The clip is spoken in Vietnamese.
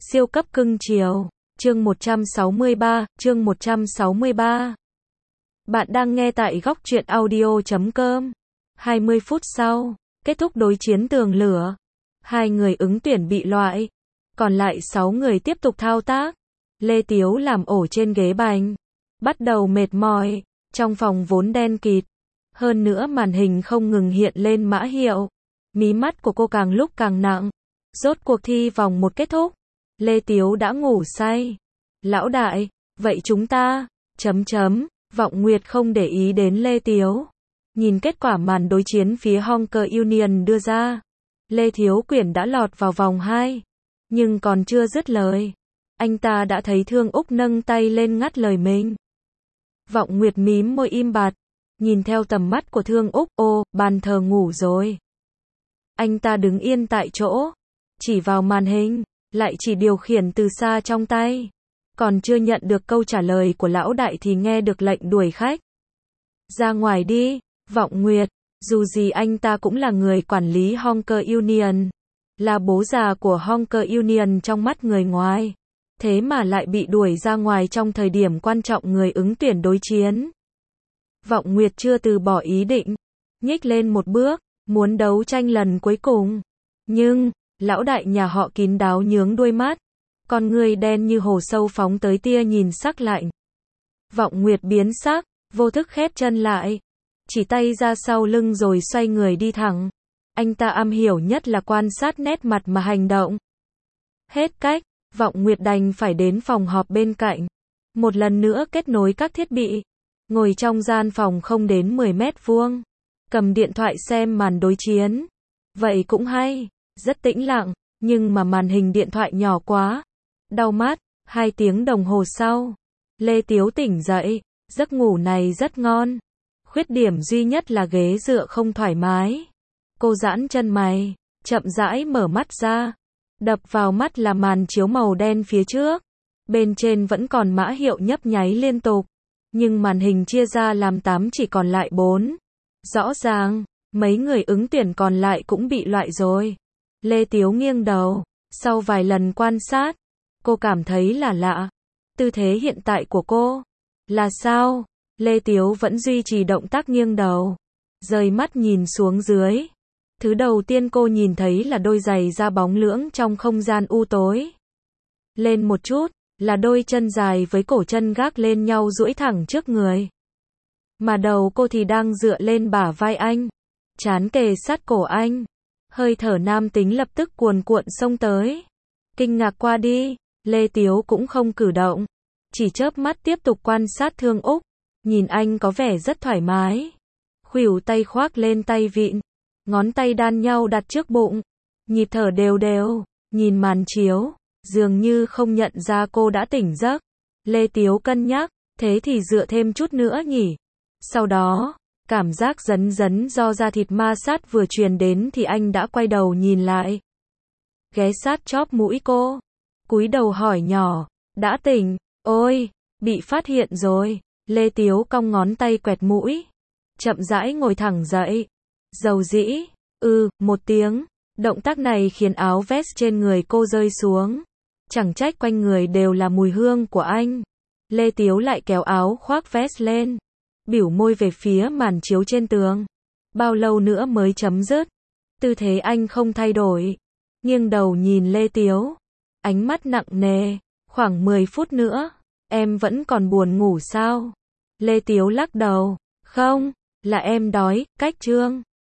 Siêu cấp cưng chiều. Chương 163. Bạn đang nghe tại góc truyện audio.com. 20 phút sau, kết thúc đối chiến tường lửa. 2 người ứng tuyển bị loại. Còn lại 6 người tiếp tục thao tác. Lê Tiếu làm ổ trên ghế bành. Bắt đầu mệt mỏi. Trong phòng vốn đen kịt. Hơn nữa màn hình không ngừng hiện lên mã hiệu. Mí mắt của cô càng lúc càng nặng. Rốt cuộc thi vòng 1 kết thúc. Lê Tiếu đã ngủ say. Lão đại, vậy chúng ta, Vọng Nguyệt không để ý đến Lê Tiếu. Nhìn kết quả màn đối chiến phía Honker Union đưa ra. Lê Thiếu Quyển đã lọt vào vòng 2. Nhưng còn chưa dứt lời. Anh ta đã thấy Thương Úc nâng tay lên ngắt lời mình. Vọng Nguyệt mím môi im bặt. Nhìn theo tầm mắt của Thương Úc, bàn thờ ngủ rồi. Anh ta đứng yên tại chỗ. Chỉ vào màn hình. Lại chỉ điều khiển từ xa trong tay. Còn chưa nhận được câu trả lời của lão đại thì nghe được lệnh đuổi khách. Ra ngoài đi, Vọng Nguyệt. Dù gì anh ta cũng là người quản lý Honker Union. Là bố già của Honker Union trong mắt người ngoài. Thế mà lại bị đuổi ra ngoài trong thời điểm quan trọng người ứng tuyển đối chiến. Vọng Nguyệt chưa từ bỏ ý định. Nhích lên một bước, muốn đấu tranh lần cuối cùng. Nhưng, lão đại nhà họ kín đáo nhướng đuôi mắt. Con người đen như hồ sâu phóng tới tia nhìn sắc lạnh. Vọng Nguyệt biến sắc, vô thức khép chân lại. Chỉ tay ra sau lưng rồi xoay người đi thẳng. Anh ta am hiểu nhất là quan sát nét mặt mà hành động. Hết cách, Vọng Nguyệt đành phải đến phòng họp bên cạnh. Một lần nữa kết nối các thiết bị. Ngồi trong gian phòng không đến 10 mét vuông. Cầm điện thoại xem màn đối chiến. Vậy cũng hay. Rất tĩnh lặng, nhưng mà màn hình điện thoại nhỏ quá. Đau mắt. 2 tiếng đồng hồ sau, Lê Tiếu tỉnh dậy. Giấc ngủ này rất ngon. Khuyết điểm duy nhất là ghế dựa không thoải mái. Cô giãn chân mày, chậm rãi mở mắt ra. Đập vào mắt là màn chiếu màu đen phía trước. Bên trên vẫn còn mã hiệu nhấp nháy liên tục. Nhưng màn hình chia ra làm 8 chỉ còn lại 4. Rõ ràng, mấy người ứng tuyển còn lại cũng bị loại rồi. Lê Tiếu nghiêng đầu. Sau vài lần quan sát, cô cảm thấy là lạ. Tư thế hiện tại của cô là sao? Lê Tiếu vẫn duy trì động tác nghiêng đầu. Rời mắt nhìn xuống dưới. Thứ đầu tiên cô nhìn thấy là đôi giày da bóng lưỡng trong không gian u tối. Lên một chút, là đôi chân dài với cổ chân gác lên nhau duỗi thẳng trước người. Mà đầu cô thì đang dựa lên bả vai anh. Trán kề sát cổ anh. Hơi thở nam tính lập tức cuồn cuộn xông tới. Kinh ngạc qua đi, Lê Tiếu cũng không cử động. Chỉ chớp mắt tiếp tục quan sát Thương Úc. Nhìn anh có vẻ rất thoải mái. Khuỷu tay khoác lên tay vịn. Ngón tay đan nhau đặt trước bụng. Nhịp thở đều đều. Nhìn màn chiếu. Dường như không nhận ra cô đã tỉnh giấc. Lê Tiếu cân nhắc. Thế thì dựa thêm chút nữa nhỉ. Sau đó, cảm giác dấn dấn do da thịt ma sát vừa truyền đến thì anh đã quay đầu nhìn lại. Ghé sát chóp mũi cô. Cúi đầu hỏi nhỏ. Đã tỉnh? Ôi, bị phát hiện rồi. Lê Tiếu cong ngón tay quẹt mũi. Chậm rãi ngồi thẳng dậy. Dầu dĩ. Một tiếng. Động tác này khiến áo vest trên người cô rơi xuống. Chẳng trách quanh người đều là mùi hương của anh. Lê Tiếu lại kéo áo khoác vest lên. Bỉu môi về phía màn chiếu trên tường. Bao lâu nữa mới chấm dứt? Tư thế anh không thay đổi. Nghiêng đầu nhìn Lê Tiếu. Ánh mắt nặng nề. Khoảng 10 phút nữa. Em vẫn còn buồn ngủ sao? Lê Tiếu lắc đầu. Không, là em đói. Cách chương.